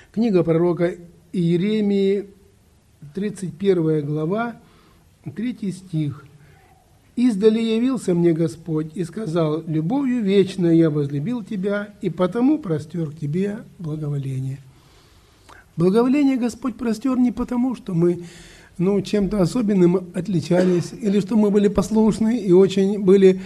Книга пророка Иеремии, 31 глава, 3 стих. «Издали явился мне Господь и сказал: любовью вечной я возлюбил тебя, и потому простер к тебе благоволение». Благоволение Господь простер не потому, что мы чем-то особенным отличались, или что мы были послушны и очень были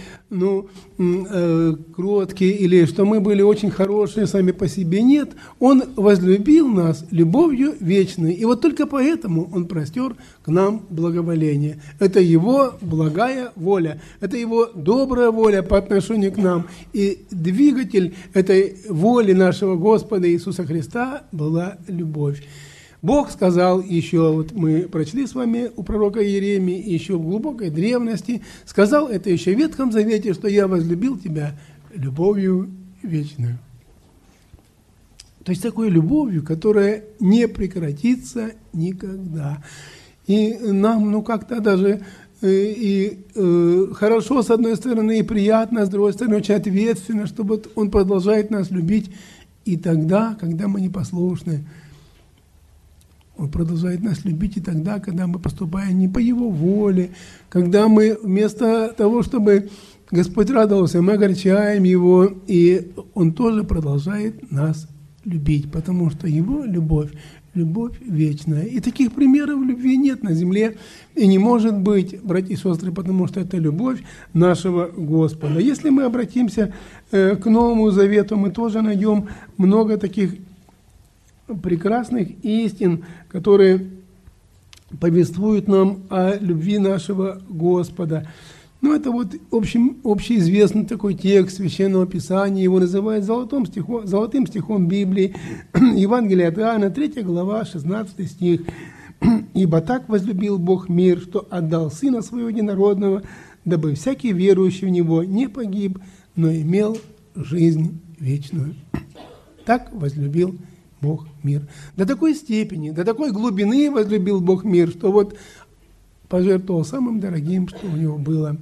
кроткие, или что мы были очень хорошие сами по себе. Нет, Он возлюбил нас любовью вечной, и вот только поэтому Он простер к нам благоволение. Это Его благая воля, это Его добрая воля по отношению к нам. И двигатель этой воли нашего Господа Иисуса Христа была любовь. Бог сказал еще, вот мы прочли с вами у пророка Иеремии, еще в глубокой древности, сказал это еще в Ветхом Завете, что «я возлюбил тебя любовью вечную». То есть такой любовью, которая не прекратится никогда. И нам, как-то даже хорошо, с одной стороны, и приятно, а с другой стороны, очень ответственно, что вот Он продолжает нас любить и тогда, когда мы непослушны. Он продолжает нас любить и тогда, когда мы поступаем не по Его воле, когда мы вместо того, чтобы Господь радовался, мы огорчаем Его, и Он тоже продолжает нас любить, потому что Его любовь – любовь вечная. И таких примеров любви нет на земле, и не может быть, братья и сестры, потому что это любовь нашего Господа. Если мы обратимся к Новому Завету, мы тоже найдем много таких прекрасных истин, которые повествуют нам о любви нашего Господа. Это вот общеизвестный такой текст Священного Писания, его называют золотым стихом Библии, Евангелие от Иоанна, 3 глава, 16 стих. «Ибо так возлюбил Бог мир, что отдал Сына Своего Единородного, дабы всякий верующий в Него не погиб, но имел жизнь вечную». Так возлюбил Бог мир. До такой степени, до такой глубины возлюбил Бог мир, что вот пожертвовал самым дорогим, что у Него было.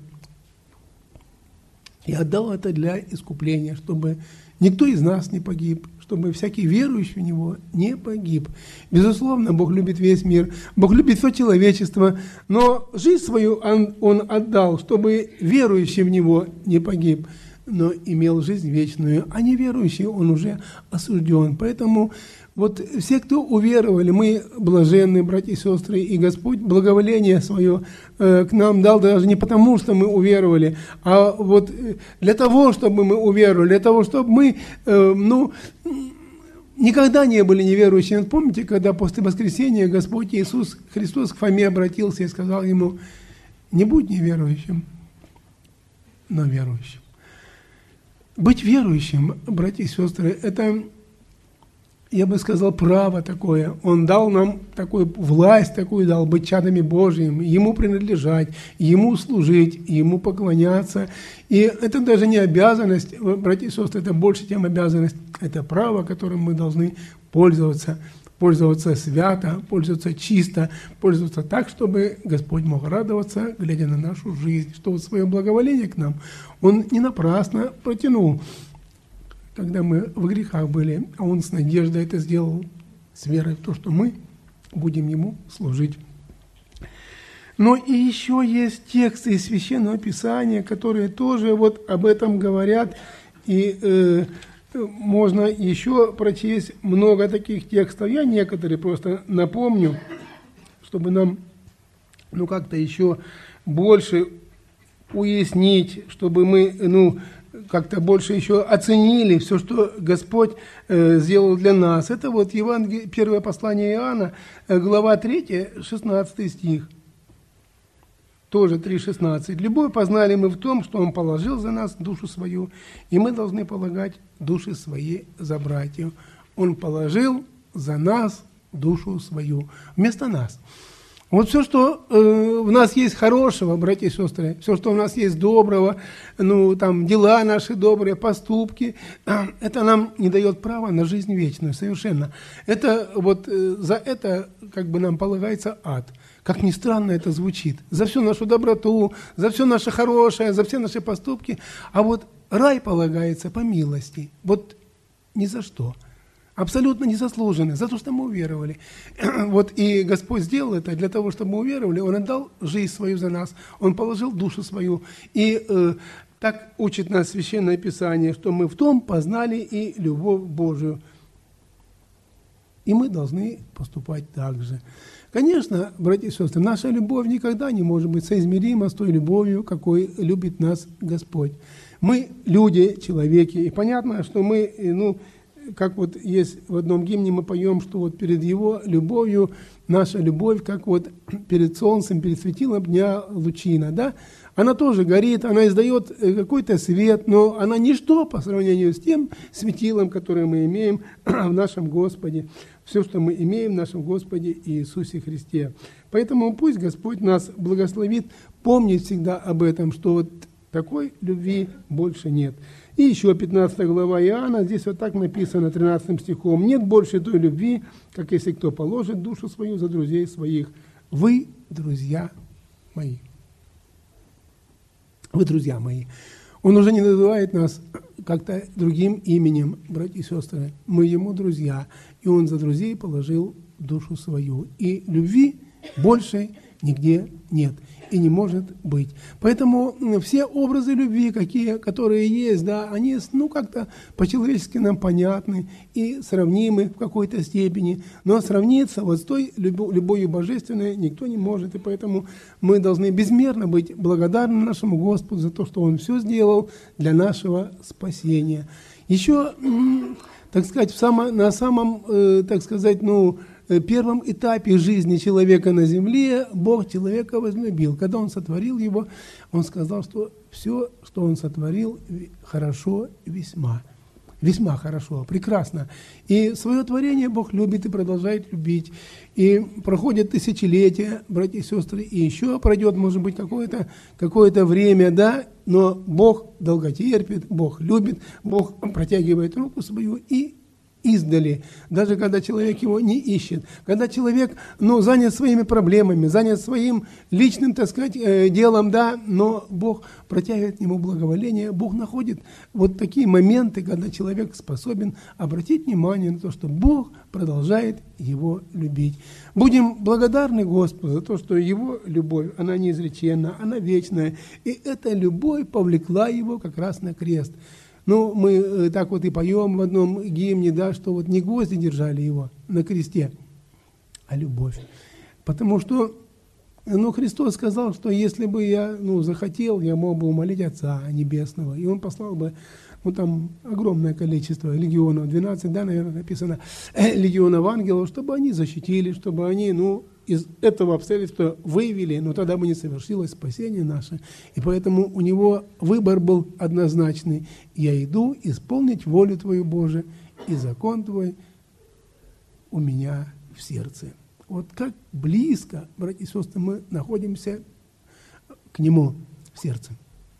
И отдал это для искупления, чтобы никто из нас не погиб, чтобы всякий верующий в Него не погиб. Безусловно, Бог любит весь мир, Бог любит все человечество, но жизнь свою Он отдал, чтобы верующий в Него не погиб, но имел жизнь вечную, а неверующий, он уже осужден. Поэтому вот все, кто уверовали, мы блаженны, братья и сестры, и Господь благоволение свое к нам дал даже не потому, что мы уверовали, а вот для того, чтобы мы уверовали, для того, чтобы мы, никогда не были неверующими. Помните, когда после воскресения Господь Иисус Христос к Фоме обратился и сказал ему: не будь неверующим, но верующим. Быть верующим, братья и сестры, это, я бы сказал, право такое. Он дал нам такую власть, такую дал, быть чадами Божьими, Ему принадлежать, Ему служить, Ему поклоняться. И это даже не обязанность, братья и сестры, это больше, чем обязанность. Это право, которым мы должны пользоваться свято, пользоваться чисто, пользоваться так, чтобы Господь мог радоваться, глядя на нашу жизнь, что вот свое благоволение к нам Он не напрасно протянул, когда мы в грехах были, а Он с надеждой это сделал, с верой в то, что мы будем Ему служить. Но и еще есть тексты из Священного Писания, которые тоже вот об этом говорят, и можно еще прочесть много таких текстов. Я некоторые просто напомню, чтобы нам как-то еще больше уяснить, чтобы мы как-то больше еще оценили все, что Господь сделал для нас. Это вот Евангелие, первое послание Иоанна, глава 3, 16 стих. Тоже 3:16. «Любовь познали мы в том, что Он положил за нас душу свою, и мы должны полагать души свои за братьев». Он положил за нас душу свою, вместо нас. Вот все, что в нас есть хорошего, братья и сестры, все, что у нас есть доброго, дела наши добрые, поступки, это нам не дает права на жизнь вечную совершенно. Это вот за это нам полагается ад. Как ни странно это звучит. За всю нашу доброту, за все наше хорошее, за все наши поступки. А вот рай полагается по милости. Вот ни за что. абсолютно незаслуженное, за то, что мы уверовали. Вот и Господь сделал это для того, чтобы мы уверовали. Он отдал жизнь свою за нас, Он положил душу свою. И так учит нас Священное Писание, что мы в том познали и любовь Божию. И мы должны поступать так же. Конечно, братья и сестры, наша любовь никогда не может быть соизмерима с той любовью, какой любит нас Господь. Мы люди, человеки, и понятно, что мы, как вот есть в одном гимне мы поем, что вот перед Его любовью, наша любовь, как вот перед солнцем, перед светилом дня лучина, да? Она тоже горит, она издает какой-то свет, но она ничто по сравнению с тем светилом, которое мы имеем в нашем Господе. Все, что мы имеем в нашем Господе Иисусе Христе. Поэтому пусть Господь нас благословит помнить всегда об этом, что вот такой любви больше нет. И еще 15 глава Иоанна, здесь вот так написано 13 стихом. «Нет больше той любви, как если кто положит душу свою за друзей своих. Вы, друзья мои». Вы, друзья мои. Он уже не называет нас как-то другим именем, братья и сестры. Мы Ему друзья, и Он за друзей положил душу свою. И любви больше нигде нет и не может быть. Поэтому все образы любви, которые есть, да, они как-то по-человечески нам понятны и сравнимы в какой-то степени, но сравниться вот с той любовью божественной никто не может, и поэтому мы должны безмерно быть благодарны нашему Господу за то, что Он все сделал для нашего спасения. Еще, так сказать, на самом, первом этапе жизни человека на земле Бог человека возлюбил. Когда Он сотворил его, Он сказал, что все, что Он сотворил, хорошо весьма. Весьма хорошо, прекрасно. И свое творение Бог любит и продолжает любить. И проходят тысячелетия, братья и сестры, и еще пройдет, может быть, какое-то время, да, но Бог долготерпит, Бог любит, Бог протягивает руку свою и издали, даже когда человек его не ищет, когда человек, занят своими проблемами, занят своим личным, так сказать, делом, да, но Бог протягивает ему благоволение, Бог находит вот такие моменты, когда человек способен обратить внимание на то, что Бог продолжает его любить. Будем благодарны Господу за то, что Его любовь, она неизреченна, она вечная, и эта любовь повлекла Его как раз на крест. Мы так вот и поем в одном гимне, да, что вот не гвозди держали Его на кресте, а любовь. Потому что Христос сказал, что если бы я захотел, я мог бы умолить Отца Небесного, и Он послал бы там огромное количество легионов, 12, да, наверное, написано, легионов ангелов, чтобы они защитили, чтобы они, из этого обстоятельства выявили, но тогда бы не совершилось спасение наше. И поэтому у Него выбор был однозначный. Я иду исполнить волю Твою, Боже, и закон Твой у меня в сердце. Вот как близко, братья и сестры, мы находимся к Нему в сердце.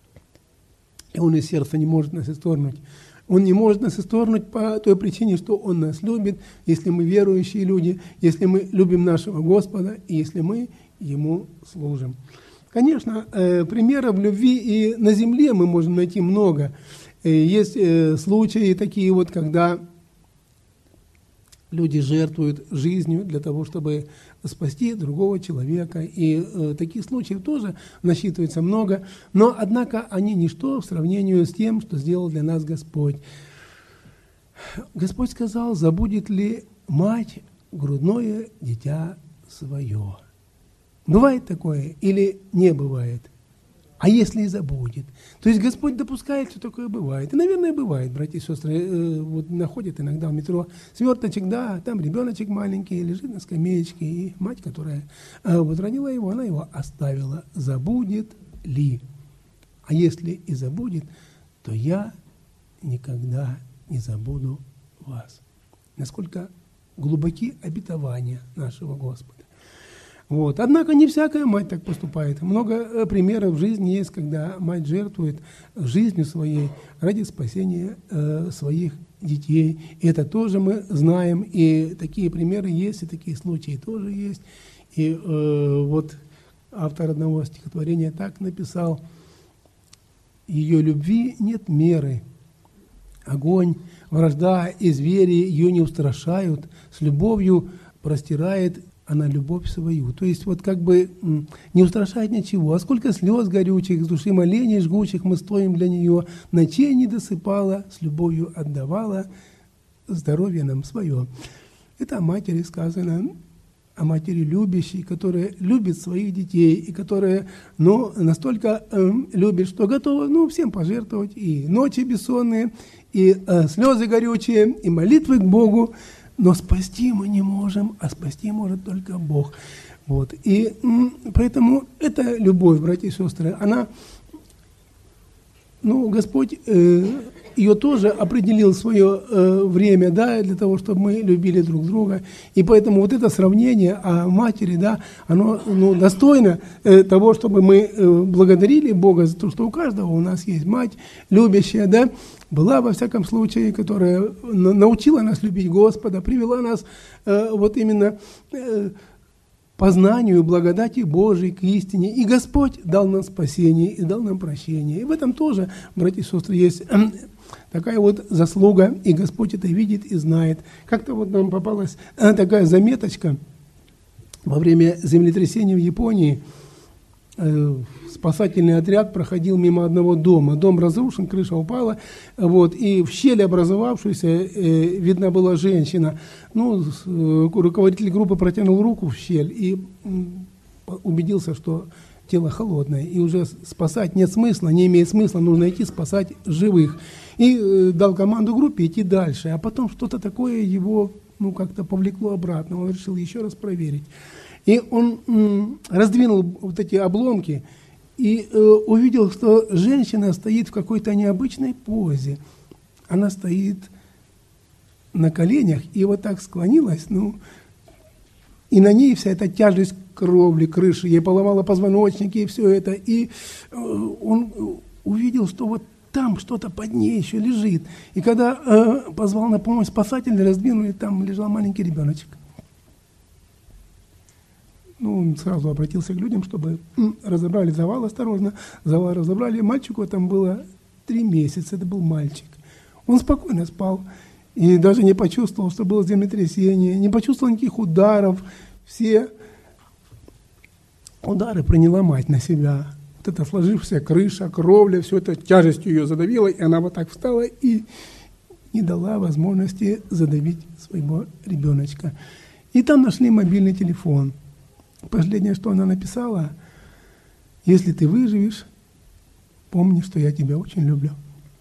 И Он из сердца не может нас исторгнуть. Он не может нас исторгнуть по той причине, что Он нас любит, если мы верующие люди, если мы любим нашего Господа, и если мы Ему служим. Конечно, примеров любви и на земле мы можем найти много. Есть случаи такие вот, когда люди жертвуют жизнью для того, чтобы спасти другого человека. И таких случаев тоже насчитывается много. Но, однако, они ничто в сравнении с тем, что сделал для нас Господь. Господь сказал, забудет ли мать грудное дитя свое? Бывает такое или не бывает? А если и забудет? То есть Господь допускает, что такое бывает. И, наверное, бывает, братья и сестры. Вот находят иногда в метро сверточек, да, там ребеночек маленький, лежит на скамеечке, и мать, которая родила его, она его оставила. Забудет ли? А если и забудет, то я никогда не забуду вас. Насколько глубоки обетования нашего Господа. Вот. Однако не всякая мать так поступает. Много примеров в жизни есть, когда мать жертвует жизнью своей ради спасения своих детей. И это тоже мы знаем, и такие примеры есть, и такие случаи тоже есть. И вот автор одного стихотворения так написал: «Ее любви нет меры, огонь, вражда и звери ее не устрашают, с любовью простирает она любовь свою. То есть вот как бы не устрашает ничего. А сколько слез горючих, с души молений жгучих мы стоим для нее, ночей не досыпала, с любовью отдавала здоровье нам свое. Это о матери сказано, о матери любящей, которая любит своих детей и которая настолько любит, что готова всем пожертвовать, и ночи бессонные, и слезы горючие, и молитвы к Богу, но спасти мы не можем, а спасти может только Бог. Вот. И поэтому эта любовь, братья и сестры, она, Господь ее тоже определил свое время, да, для того, чтобы мы любили друг друга. И поэтому вот это сравнение о матери, да, оно достойно того, чтобы мы благодарили Бога за то, что у каждого у нас есть мать любящая, да, была, во всяком случае, которая научила нас любить Господа, привела нас вот именно познанию благодати Божией к истине. И Господь дал нам спасение и дал нам прощение. И в этом тоже, братья и сестры, есть такая вот заслуга, и Господь это видит и знает. Как-то вот нам попалась такая заметочка во время землетрясения в Японии. Спасательный отряд проходил мимо одного дома. Дом разрушен, крыша упала, вот, и в щели образовавшейся видна была женщина. Руководитель группы протянул руку в щель и убедился, что тело холодное, и уже спасать нет смысла, не имеет смысла, нужно идти спасать живых. И дал команду группе идти дальше, а потом что-то такое его как-то повлекло обратно, он решил еще раз проверить. И он раздвинул вот эти обломки и увидел, что женщина стоит в какой-то необычной позе. Она стоит на коленях и вот так склонилась, и на ней вся эта тяжесть кровли, крыши, ей поломала позвоночники и все это. И он увидел, что вот там что-то под ней еще лежит. И когда позвал на помощь спасателя, раздвинули, там лежал маленький ребеночек. Он сразу обратился к людям, чтобы разобрали завал осторожно. Завал разобрали. Мальчику там было 3 месяца, это был мальчик. Он спокойно спал и даже не почувствовал, что было землетрясение, не почувствовал никаких ударов. Все удары приняла мать на себя. Вот эта сложившаяся крыша, кровля, все это тяжестью ее задавило, и она вот так встала и не дала возможности задавить своего ребеночка. И там нашли мобильный телефон. Последнее, что она написала: «Если ты выживешь, помни, что я тебя очень люблю».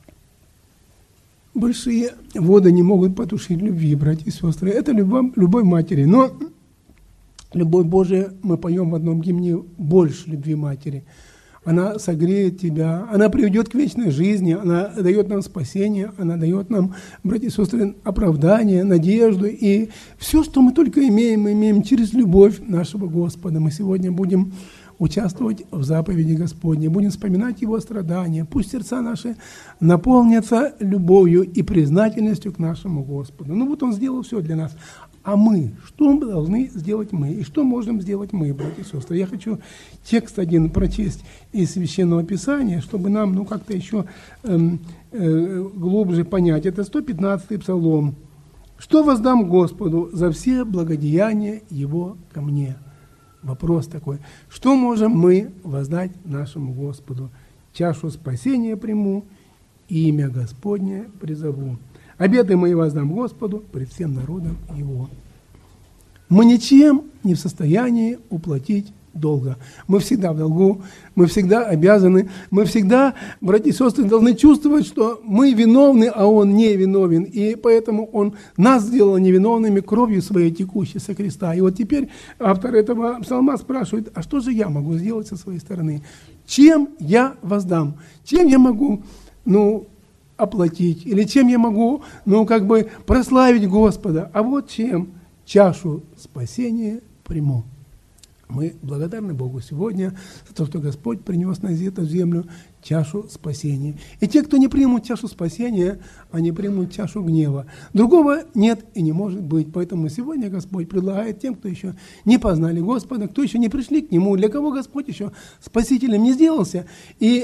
Большие воды не могут потушить любви, братья и сестры. Это любовь матери. Но любовь Божия, мы поем в одном гимне, больше любви матери. Она согреет тебя, она приведет к вечной жизни, она дает нам спасение, она дает нам, братья и сестры, оправдание, надежду. И все, что мы только имеем, мы имеем через любовь нашего Господа. Мы сегодня будем участвовать в заповеди Господней, будем вспоминать Его страдания. Пусть сердца наши наполнятся любовью и признательностью к нашему Господу. Вот Он сделал все для нас. А мы, что мы должны сделать мы? И что можем сделать мы, братья и сестры? Я хочу текст один прочесть из Священного Писания, чтобы нам как-то еще глубже понять. Это 115-й Псалом. «Что воздам Господу за все благодеяния Его ко мне?» Вопрос такой. Что можем мы воздать нашему Господу? Чашу спасения приму, имя Господне призову. Обеты мои воздам Господу пред всем народом Его. Мы ничем не в состоянии уплатить долга. Мы всегда в долгу, мы всегда обязаны, мы всегда, братья и сестры, должны чувствовать, что мы виновны, а Он не виновен. И поэтому Он нас сделал невиновными кровью своей текущей со креста. И вот теперь автор этого псалма спрашивает: а что же я могу сделать со своей стороны? Чем я воздам? Чем я могу, оплатить? Или чем я могу, прославить Господа? А вот чем: чашу спасения приму. Мы благодарны Богу сегодня за то, что Господь принес на эту землю чашу спасения. И те, кто не примут чашу спасения, они примут чашу гнева. Другого нет и не может быть. Поэтому сегодня Господь предлагает тем, кто еще не познали Господа, кто еще не пришли к Нему, для кого Господь еще спасителем не сделался. И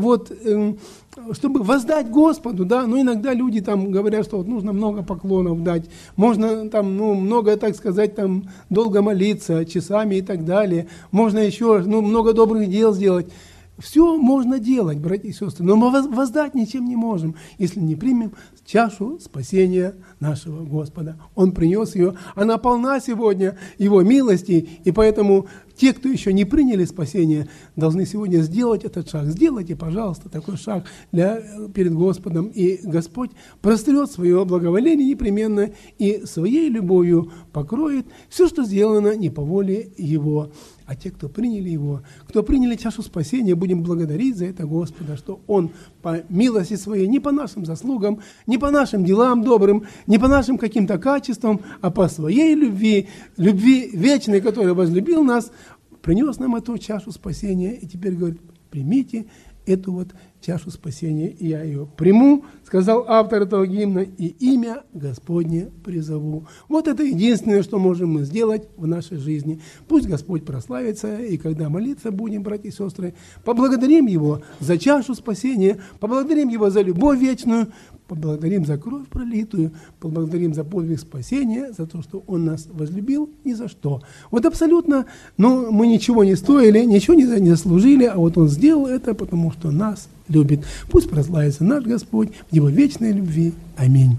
чтобы воздать Господу, да, но иногда люди там говорят, что вот нужно много поклонов дать, можно там, много, так сказать, там долго молиться, часами и так далее, можно еще, много добрых дел сделать. Все можно делать, братья и сестры, но мы воздать ничем не можем, если не примем чашу спасения нашего Господа. Он принес ее, она полна сегодня Его милости, и поэтому те, кто еще не приняли спасение, должны сегодня сделать этот шаг. Сделайте, пожалуйста, такой шаг перед Господом, и Господь прострет свое благоволение непременно и своей любовью покроет все, что сделано не по воле Его. А те, кто приняли Его, кто приняли чашу спасения, будем благодарить за это Господа, что Он по милости Своей, не по нашим заслугам, не по нашим делам добрым, не по нашим каким-то качествам, а по Своей любви вечной, которая возлюбил нас, принес нам эту чашу спасения. И теперь говорит, примите эту вот чашу спасения, и я ее приму, сказал автор этого гимна, и имя Господне призову. Вот это единственное, что можем мы сделать в нашей жизни. Пусть Господь прославится, и когда молиться будем, братья и сестры, поблагодарим Его за чашу спасения, поблагодарим Его за любовь вечную, поблагодарим за кровь пролитую, поблагодарим за подвиг спасения, за то, что Он нас возлюбил ни за что. Вот абсолютно, мы ничего не стоили, ничего не заслужили, а вот Он сделал это, потому что нас любит. Пусть прославится наш Господь в Его вечной любви. Аминь.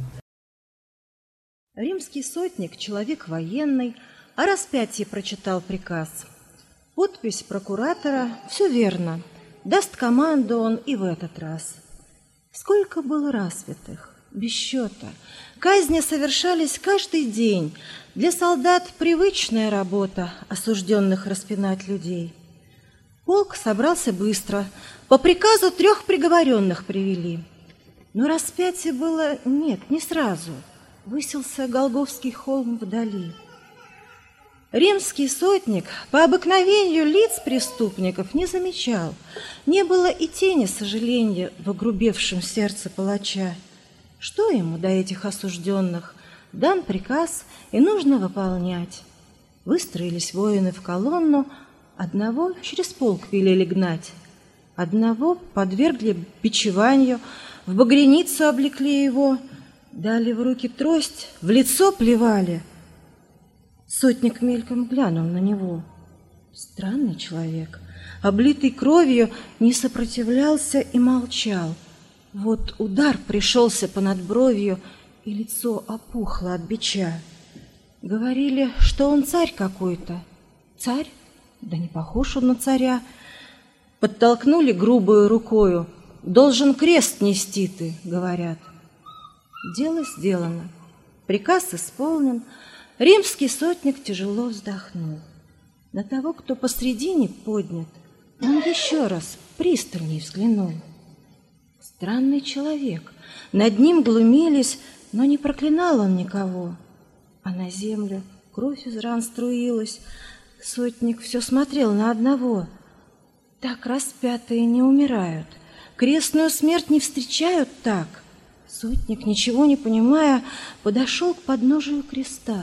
Римский сотник, человек военный, о распятии прочитал приказ. Подпись прокуратора, все верно, даст команду он и в этот раз. Сколько было распятых, без счета. Казни совершались каждый день. Для солдат привычная работа осужденных распинать людей. Полк собрался быстро. По приказу 3 приговоренных привели. Но распятие было не сразу. Высился Голгофский холм вдали. Римский сотник по обыкновению лиц преступников не замечал. Не было и тени сожаления в огрубевшем сердце палача. Что ему до этих осужденных? Дан приказ, и нужно выполнять. Выстроились воины в колонну, одного через полк велели гнать, одного подвергли бичеванию, в багряницу облекли его, дали в руки трость, в лицо плевали. Сотник мельком глянул на него. Странный человек, облитый кровью, не сопротивлялся и молчал. Вот удар пришелся понад бровью, и лицо опухло от бича. Говорили, что он царь какой-то. Царь? Да не похож он на царя. Подтолкнули грубую рукою. Должен крест нести ты, говорят. Дело сделано. Приказ исполнен. Римский сотник тяжело вздохнул. На того, кто посредине поднят, он еще раз пристальней взглянул. Странный человек. Над ним глумились, но не проклинал он никого. А на землю кровь из ран струилась. Сотник все смотрел на одного. Так распятые не умирают. Крестную смерть не встречают так. Сотник, ничего не понимая, подошел к подножию креста.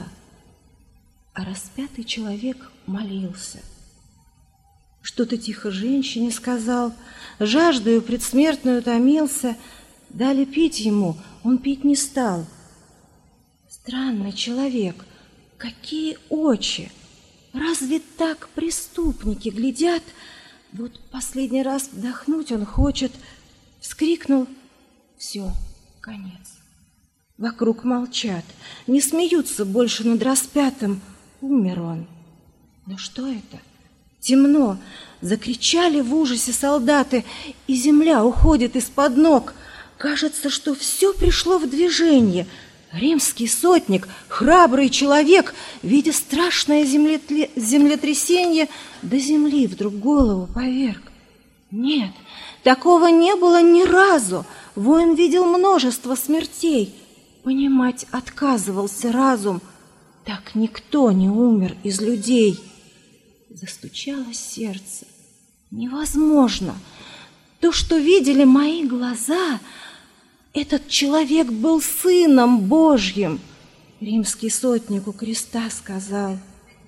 А распятый человек молился. Что-то тихо женщине сказал, жаждою предсмертную томился. Дали пить ему, он пить не стал. Странный человек, какие очи! Разве так преступники глядят? Вот последний раз вдохнуть он хочет. Вскрикнул, все, конец. Вокруг молчат, не смеются больше над распятым. Умер он. Но что это? Темно. Закричали в ужасе солдаты, и земля уходит из-под ног. Кажется, что все пришло в движение. Римский сотник, храбрый человек, видя страшное землетрясение, до земли вдруг голову поверг. Нет, такого не было ни разу. Воин видел множество смертей. Понимать отказывался разум. Так никто не умер из людей. Застучало сердце. Невозможно. То, что видели мои глаза, этот человек был Сыном Божьим, римский сотник у креста сказал.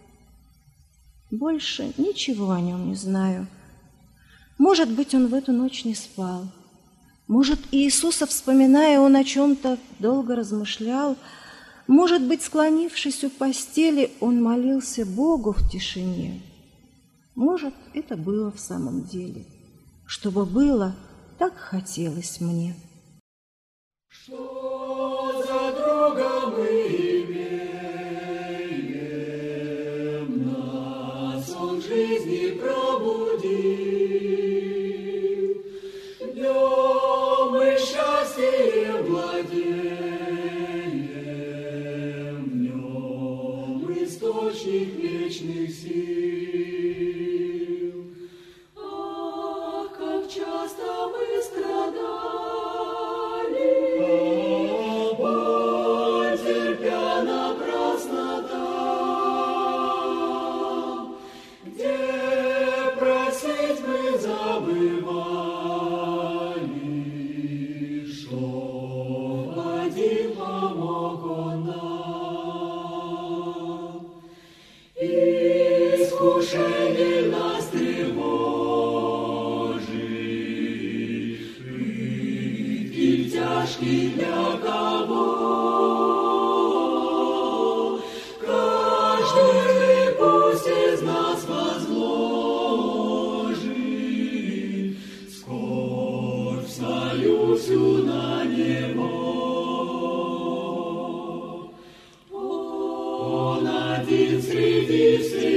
Больше ничего о нем не знаю. Может быть, он в эту ночь не спал. Может, Иисуса, вспоминая, он о чем-то долго размышлял. Может быть, склонившись у постели, он молился Богу в тишине. Может, это было в самом деле. Чтобы было, так хотелось мне. Что за друга мы имеем, нас он жизни пробудил, днем мы счастьем владеем, в нем источник вечных сил. Ах, как часто мы страдали, боль терпя напрасно там, где просить мы забывали, что один помог он нам. Искушение нас тревожит, пытки тяжкие для кого? Каждый пусть из нас возложит скорбь свою всю на него. Он один среди всех